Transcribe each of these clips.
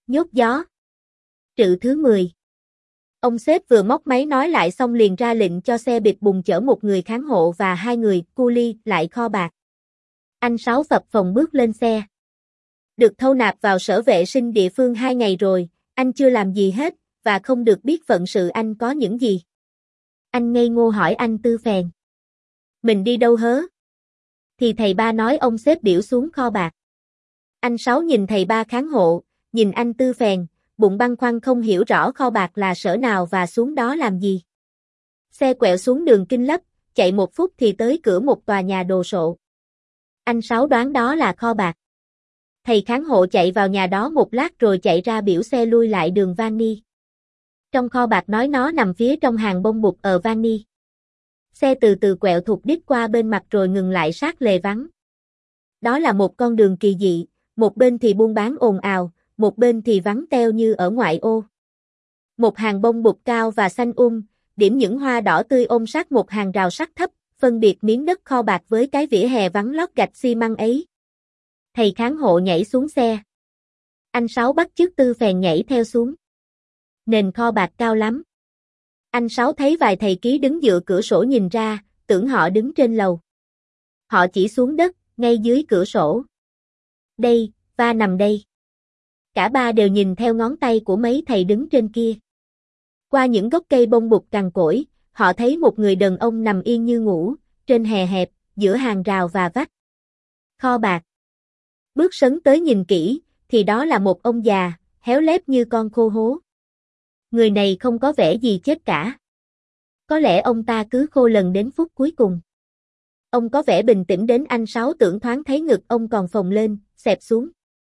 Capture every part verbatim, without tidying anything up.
Nhốt gió. Trự thứ mười. Ông sếp vừa móc máy nói lại xong liền ra lệnh cho xe bịt bùng chở một người kháng hộ và hai người cu li lại kho bạc. Anh Sáu phập phồng bước lên xe. Được thâu nạp vào sở vệ sinh địa phương hai ngày rồi, anh chưa làm gì hết, và không được biết phận sự anh có những gì. Anh ngây ngô hỏi anh Tư Phèn. Mình đi đâu hớ? Thì thầy ba nói ông sếp biểu xuống kho bạc. Anh Sáu nhìn thầy ba kháng hộ, nhìn anh Tư Phèn, bụng băn khoăn không hiểu rõ kho bạc là sở nào và xuống đó làm gì. Xe quẹo xuống đường Kinh Lấp, chạy một phút thì tới cửa một tòa nhà đồ sộ. Anh Sáu đoán đó là kho bạc. Thầy kháng hộ chạy vào nhà đó một lát rồi chạy ra biểu xe lui lại đường Vani. Trong kho bạc nói nó nằm phía trong hàng bông bụt ở Vani. Xe từ từ quẹo thụt đít qua bên mặt rồi ngừng lại sát lề vắng. Đó là một con đường kỳ dị, một bên thì buôn bán ồn ào, một bên thì vắng teo như ở ngoại ô. Một hàng bông bụt cao và xanh um, điểm những hoa đỏ tươi ôm sát một hàng rào sắt thấp, phân biệt miếng đất kho bạc với cái vỉa hè vắng lót gạch xi măng ấy. Thầy kháng hộ nhảy xuống xe. Anh Sáu bắt chước Tư Phèn nhảy theo xuống. Nền kho bạc cao lắm. Anh Sáu thấy vài thầy ký đứng dựa cửa sổ nhìn ra, tưởng họ đứng trên lầu. Họ chỉ xuống đất, ngay dưới cửa sổ. Đây, va nằm đây. Cả ba đều nhìn theo ngón tay của mấy thầy đứng trên kia. Qua những gốc cây bông bụt cằn cỗi, họ thấy một người đàn ông nằm yên như ngủ, trên hè hẹp, giữa hàng rào và vách. Kho bạc. Bước sấn tới nhìn kỹ, thì đó là một ông già, héo lép như con khô hố. Người này không có vẻ gì chết cả. Có lẽ ông ta cứ khô lần đến phút cuối cùng. Ông có vẻ bình tĩnh đến anh Sáu tưởng thoáng thấy ngực ông còn phồng lên, xẹp xuống.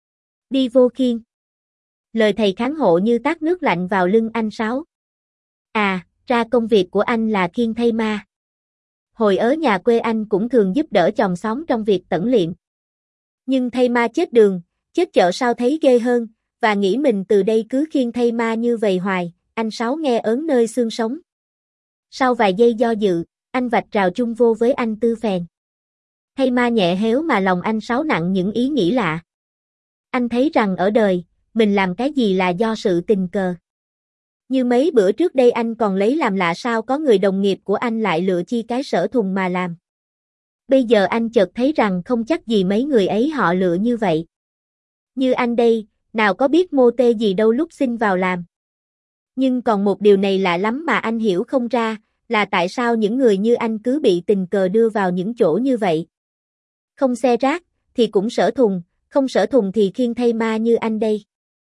Đi vô khiên. Lời thầy kháng hộ như tát nước lạnh vào lưng anh Sáu. À, ra công việc của anh là khiêng thây ma. Hồi ở nhà quê anh cũng thường giúp đỡ chòm xóm trong việc tẩn liệm. Nhưng thây ma chết đường, chết chợ sao thấy ghê hơn, và nghĩ mình từ đây cứ khiêng thây ma như vậy hoài, anh Sáu nghe ớn nơi xương sống. Sau vài giây do dự, anh vạch rào chung vô với anh Tư Phèn. Thây ma nhẹ héo mà lòng anh Sáu nặng những ý nghĩ lạ. Anh thấy rằng ở đời, mình làm cái gì là do sự tình cờ. Như mấy bữa trước đây anh còn lấy làm lạ sao có người đồng nghiệp của anh lại lựa chi cái sở thùng mà làm. Bây giờ anh chợt thấy rằng không chắc gì mấy người ấy họ lựa như vậy. Như anh đây, nào có biết mô tê gì đâu lúc xin vào làm. Nhưng còn một điều này lạ lắm mà anh hiểu không ra, là tại sao những người như anh cứ bị tình cờ đưa vào những chỗ như vậy. Không xe rác, thì cũng sở thùng, không sở thùng thì khiêng thây ma như anh đây.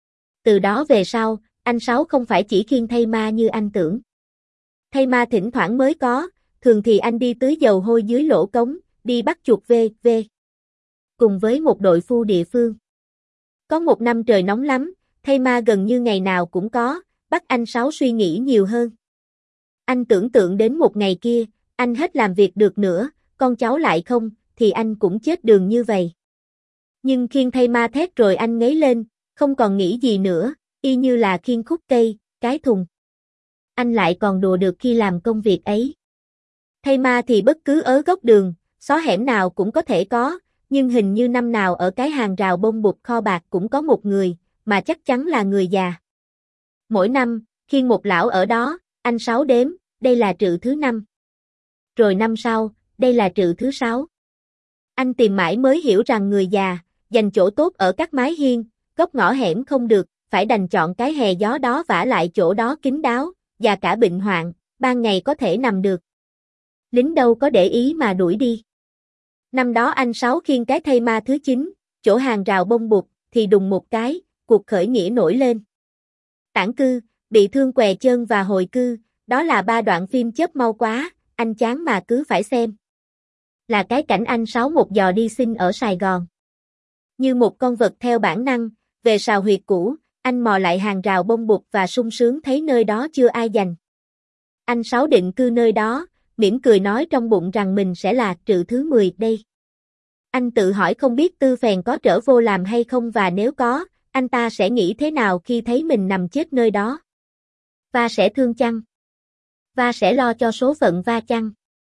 Từ đó về sau, anh Sáu không phải chỉ khiêng thây ma như anh tưởng. Thây ma thỉnh thoảng mới có, thường thì anh đi tưới dầu hôi dưới lỗ cống, đi bắt chuột vê vê. Cùng với một đội phu địa phương. Có một năm trời nóng lắm, thây ma gần như ngày nào cũng có, bắt anh Sáu suy nghĩ nhiều hơn. Anh tưởng tượng đến một ngày kia, anh hết làm việc được nữa, con cháu lại không, thì anh cũng chết đường như vậy. Nhưng khiêng thây ma thét rồi anh ngấy lên, không còn nghĩ gì nữa, y như là khiêng khúc cây, cái thùng. Anh lại còn đùa được khi làm công việc ấy. Thây ma thì bất cứ ở góc đường, xó hẻm nào cũng có thể có, nhưng hình như năm nào ở cái hàng rào bông bụt kho bạc cũng có một người, mà chắc chắn là người già. Mỗi năm, khiêng một lão ở đó, anh Sáu đếm, đây là trự thứ năm. Rồi năm sau, đây là trự thứ sáu. Anh tìm mãi mới hiểu rằng người già, dành chỗ tốt ở các mái hiên, góc ngõ hẻm không được, phải đành chọn cái hè gió đó vả lại chỗ đó kín đáo, và cả bệnh hoạn, ban ngày có thể nằm được. Lính đâu có để ý mà đuổi đi. Năm đó anh Sáu khiêng cái thây ma thứ chín, chỗ hàng rào bông bụt, thì đùng một cái, cuộc khởi nghĩa nổi lên. Tản cư, bị thương què chân và hồi cư, đó là ba đoạn phim chớp mau quá, anh chán mà cứ phải xem. Là cái cảnh anh Sáu một giò đi xin ở Sài Gòn. Như một con vật theo bản năng, về sào huyệt cũ, anh mò lại hàng rào bông bụt và sung sướng thấy nơi đó chưa ai giành. Anh Sáu định cư nơi đó, mỉm cười nói trong bụng rằng mình sẽ là trự thứ mười đây. Anh tự hỏi không biết Tư Phèn có trở vô làm hay không và nếu có, anh ta sẽ nghĩ thế nào khi thấy mình nằm chết nơi đó. Va sẽ thương chăng? Va sẽ lo cho số phận Va chăng?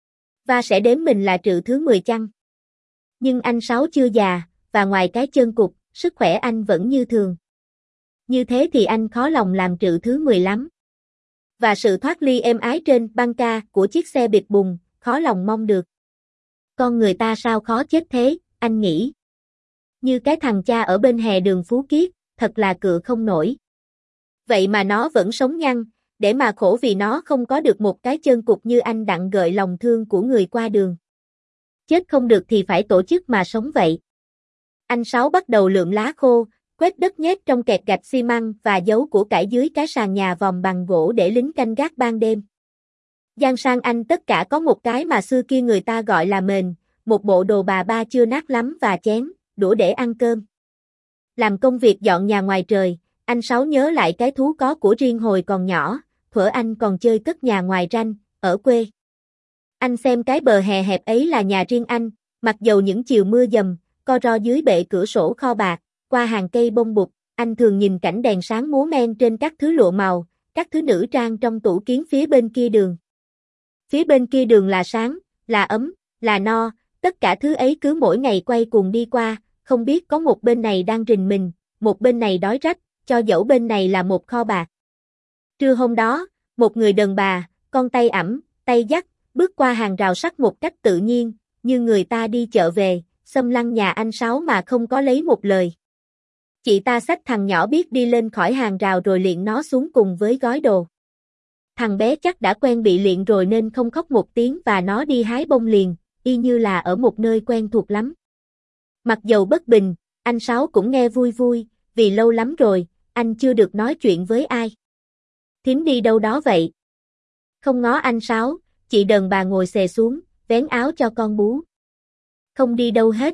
Va sẽ đếm mình là trự thứ mười chăng? Nhưng anh Sáu chưa già, và ngoài cái chân cụt, sức khỏe anh vẫn như thường. Như thế thì anh khó lòng làm Trự thứ mười lắm. Và sự thoát ly êm ái trên băng ca của chiếc xe bịt bùng, khó lòng mong được. Con người ta sao khó chết thế, anh nghĩ. Như cái thằng cha ở bên hè đường Phú Kiết, thật là cựa không nổi. Vậy mà nó vẫn sống nhăn, để mà khổ vì nó không có được một cái chân cục như anh đặng gợi lòng thương của người qua đường. Chết không được thì phải tổ chức mà sống vậy. Anh Sáu bắt đầu lượm lá khô, quét đất nhét trong kẹt gạch xi măng và giấu của cải dưới cái sàn nhà vòm bằng gỗ để lính canh gác ban đêm. Giang sang anh tất cả có một cái mà xưa kia người ta gọi là mền, một bộ đồ bà ba chưa nát lắm và chén, đũa để ăn cơm. Làm công việc dọn nhà ngoài trời, anh Sáu nhớ lại cái thú có của riêng hồi còn nhỏ, thuở anh còn chơi cất nhà ngoài ranh, ở quê. Anh xem cái bờ hè hẹp ấy là nhà riêng anh, mặc dầu những chiều mưa dầm, co ro dưới bệ cửa sổ kho bạc, qua hàng cây bông bụt, anh thường nhìn cảnh đèn sáng múa men trên các thứ lụa màu, các thứ nữ trang trong tủ kiến phía bên kia đường. Phía bên kia đường là sáng, là ấm, là no, tất cả thứ ấy cứ mỗi ngày quay cuồng đi qua, không biết có một bên này đang rình mình, một bên này đói rách, cho dẫu bên này là một kho bạc. Trưa hôm đó, một người đàn bà, con tay ẵm, tay dắt, bước qua hàng rào sắt một cách tự nhiên, như người ta đi chợ về, xâm lăng nhà anh Sáu mà không có lấy một lời. Chị ta xách thằng nhỏ biết đi lên khỏi hàng rào rồi liệng nó xuống cùng với gói đồ. Thằng bé chắc đã quen bị liệng rồi nên không khóc một tiếng và nó đi hái bông liền, y như là ở một nơi quen thuộc lắm. Mặc dầu bất bình, anh Sáu cũng nghe vui vui, vì lâu lắm rồi, anh chưa được nói chuyện với ai. Thím đi đâu đó vậy? Không ngó anh Sáu, chị đàn bà ngồi xề xuống, vén áo cho con bú. Không đi đâu hết.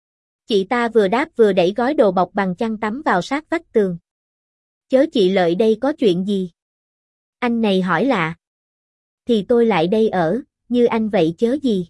Chị ta vừa đáp vừa đẩy gói đồ bọc bằng chăn tắm vào sát vách tường. Chớ chị Lợi đây có chuyện gì? Anh này hỏi lạ. Thì tôi lại đây ở, như anh vậy chớ gì?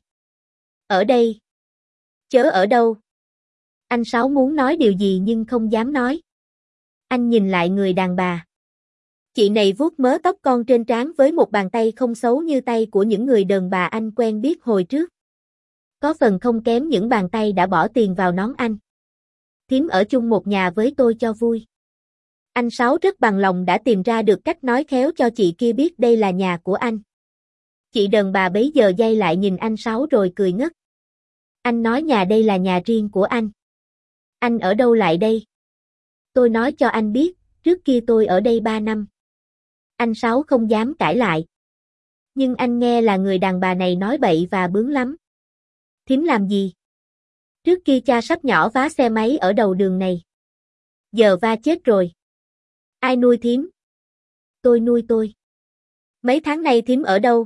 Ở đây. Chớ ở đâu? Anh Sáu muốn nói điều gì nhưng không dám nói. Anh nhìn lại người đàn bà. Chị này vuốt mớ tóc con trên trán với một bàn tay không xấu như tay của những người đàn bà anh quen biết hồi trước. Có phần không kém những bàn tay đã bỏ tiền vào nón anh. Thím ở chung một nhà với tôi cho vui. Anh Sáu rất bằng lòng đã tìm ra được cách nói khéo cho chị kia biết đây là nhà của anh. Chị đàn bà bấy giờ giây lại nhìn anh Sáu rồi cười ngất. Anh nói nhà đây là nhà riêng của anh. Anh ở đâu lại đây? Tôi nói cho anh biết, trước kia tôi ở đây ba năm. Anh Sáu không dám cãi lại. Nhưng anh nghe là người đàn bà này nói bậy và bướng lắm. Thím làm gì? Trước kia cha sắp nhỏ vá xe máy ở đầu đường này. Giờ va chết rồi. Ai nuôi thím? Tôi nuôi tôi. Mấy tháng nay thím ở đâu?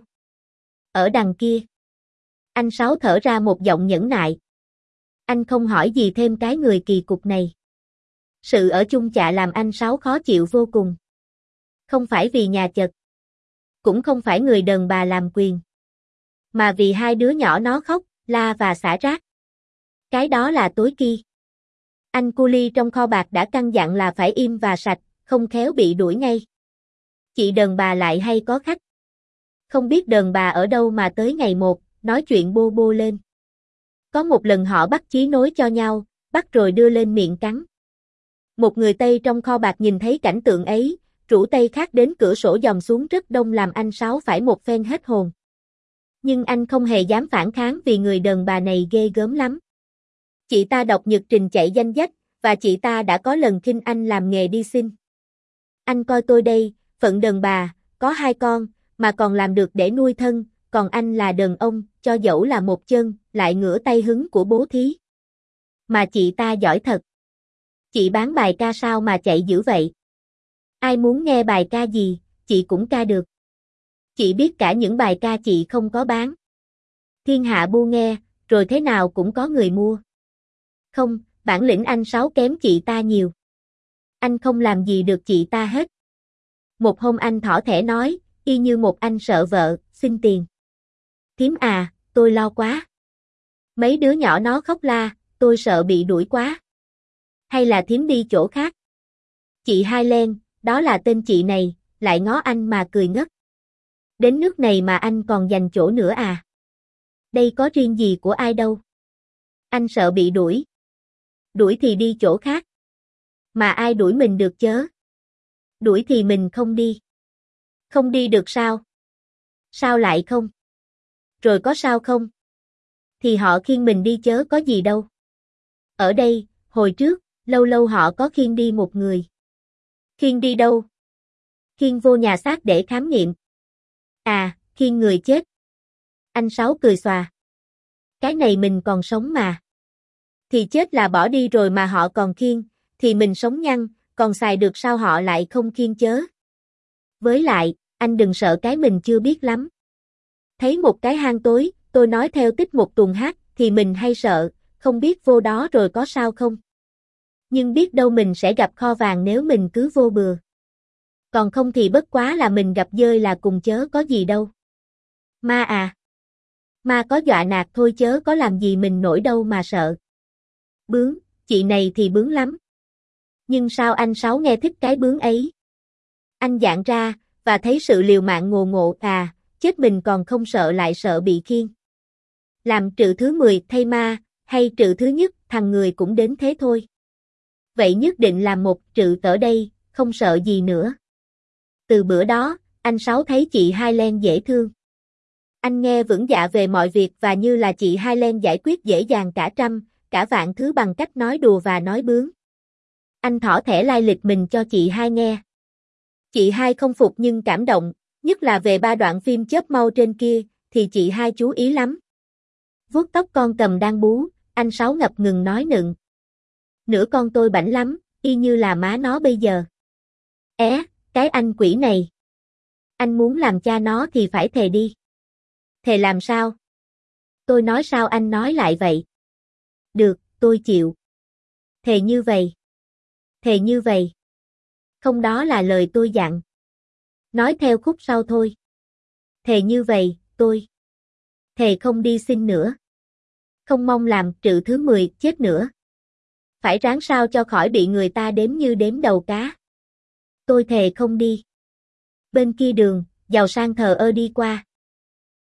Ở đằng kia. Anh Sáu thở ra một giọng nhẫn nại. Anh không hỏi gì thêm cái người kỳ cục này. Sự ở chung chạ làm anh Sáu khó chịu vô cùng. Không phải vì nhà chật. Cũng không phải người đàn bà làm quyền. Mà vì hai đứa nhỏ nó khóc, la và xả rác. Cái đó là tối kỳ. Anh cu li trong kho bạc đã căn dặn là phải im và sạch, không khéo bị đuổi ngay. Chị đàn bà lại hay có khách. Không biết đàn bà ở đâu mà tới ngày một, nói chuyện bô bô lên. Có một lần họ bắt chí nối cho nhau, bắt rồi đưa lên miệng cắn. Một người Tây trong kho bạc nhìn thấy cảnh tượng ấy, rủ Tây khác đến cửa sổ dòm xuống rất đông làm anh Sáu phải một phen hết hồn. Nhưng anh không hề dám phản kháng vì người đàn bà này ghê gớm lắm. Chị ta đọc nhật trình chạy danh sách, và chị ta đã có lần khinh anh làm nghề đi xin. Anh coi tôi đây, phận đàn bà, có hai con, mà còn làm được để nuôi thân, còn anh là đàn ông, cho dẫu là một chân, lại ngửa tay hứng của bố thí. Mà chị ta giỏi thật. Chị bán bài ca sao mà chạy dữ vậy? Ai muốn nghe bài ca gì, chị cũng ca được. Chị biết cả những bài ca chị không có bán. Thiên hạ bu nghe, rồi thế nào cũng có người mua. Không, bản lĩnh anh Sáu kém chị ta nhiều. Anh không làm gì được chị ta hết. Một hôm anh thỏ thẻ nói, y như một anh sợ vợ, xin tiền. Thím à, tôi lo quá. Mấy đứa nhỏ nó khóc la, tôi sợ bị đuổi quá. Hay là thím đi chỗ khác? Chị Hai Len, đó là tên chị này, lại ngó anh mà cười ngất. Đến nước này mà anh còn dành chỗ nữa à? Đây có riêng gì của ai đâu. Anh sợ bị đuổi. Đuổi thì đi chỗ khác. Mà ai đuổi mình được chớ? Đuổi thì mình không đi. Không đi được sao? Sao lại không? Rồi có sao không? Thì họ khiêng mình đi chớ có gì đâu. Ở đây, hồi trước, lâu lâu họ có khiêng đi một người. Khiêng đi đâu? Khiêng vô nhà xác để khám nghiệm. À, khiêng người chết. Anh Sáu cười xòa. Cái này mình còn sống mà. Thì chết là bỏ đi rồi mà họ còn khiêng, thì mình sống nhăn, còn xài được sao họ lại không khiêng chớ. Với lại, anh đừng sợ cái mình chưa biết lắm. Thấy một cái hang tối, tôi nói theo tích một tuần hát, thì mình hay sợ, không biết vô đó rồi có sao không. Nhưng biết đâu mình sẽ gặp kho vàng nếu mình cứ vô bừa. Còn không thì bất quá là mình gặp dơi là cùng chớ có gì đâu. Ma à? Ma có dọa nạt thôi chớ có làm gì mình nổi đâu mà sợ. Bướng, chị này thì bướng lắm. Nhưng sao anh Sáu nghe thích cái bướng ấy? Anh dạng ra, và thấy sự liều mạng ngồ ngộ à, chết mình còn không sợ lại sợ bị khiêng. Làm trự thứ mười thay ma, hay trự thứ nhất thằng người cũng đến thế thôi. Vậy nhất định làm một trự ở đây, không sợ gì nữa. Từ bữa đó, anh Sáu thấy chị Hai Len dễ thương. Anh nghe vững dạ về mọi việc và như là chị Hai Len giải quyết dễ dàng cả trăm, cả vạn thứ bằng cách nói đùa và nói bướng. Anh thỏ thẻ lai lịch mình cho chị Hai nghe. Chị Hai không phục nhưng cảm động, nhất là về ba đoạn phim chớp mau trên kia, thì chị Hai chú ý lắm. Vuốt tóc con cầm đang bú, anh Sáu ngập ngừng nói nựng. Nửa con tôi bảnh lắm, y như là má nó bây giờ. É, cái anh quỷ này. Anh muốn làm cha nó thì phải thề đi. Thề làm sao? Tôi nói sao anh nói lại vậy? Được, tôi chịu. Thề như vậy. Thề như vậy. Không đó là lời tôi dặn. Nói theo khúc sau thôi. Thề như vậy, tôi. Thề không đi xin nữa. Không mong làm trự thứ mười chết nữa. Phải ráng sao cho khỏi bị người ta đếm như đếm đầu cá. Tôi thề không đi. Bên kia đường, giàu sang thờ ơ đi qua.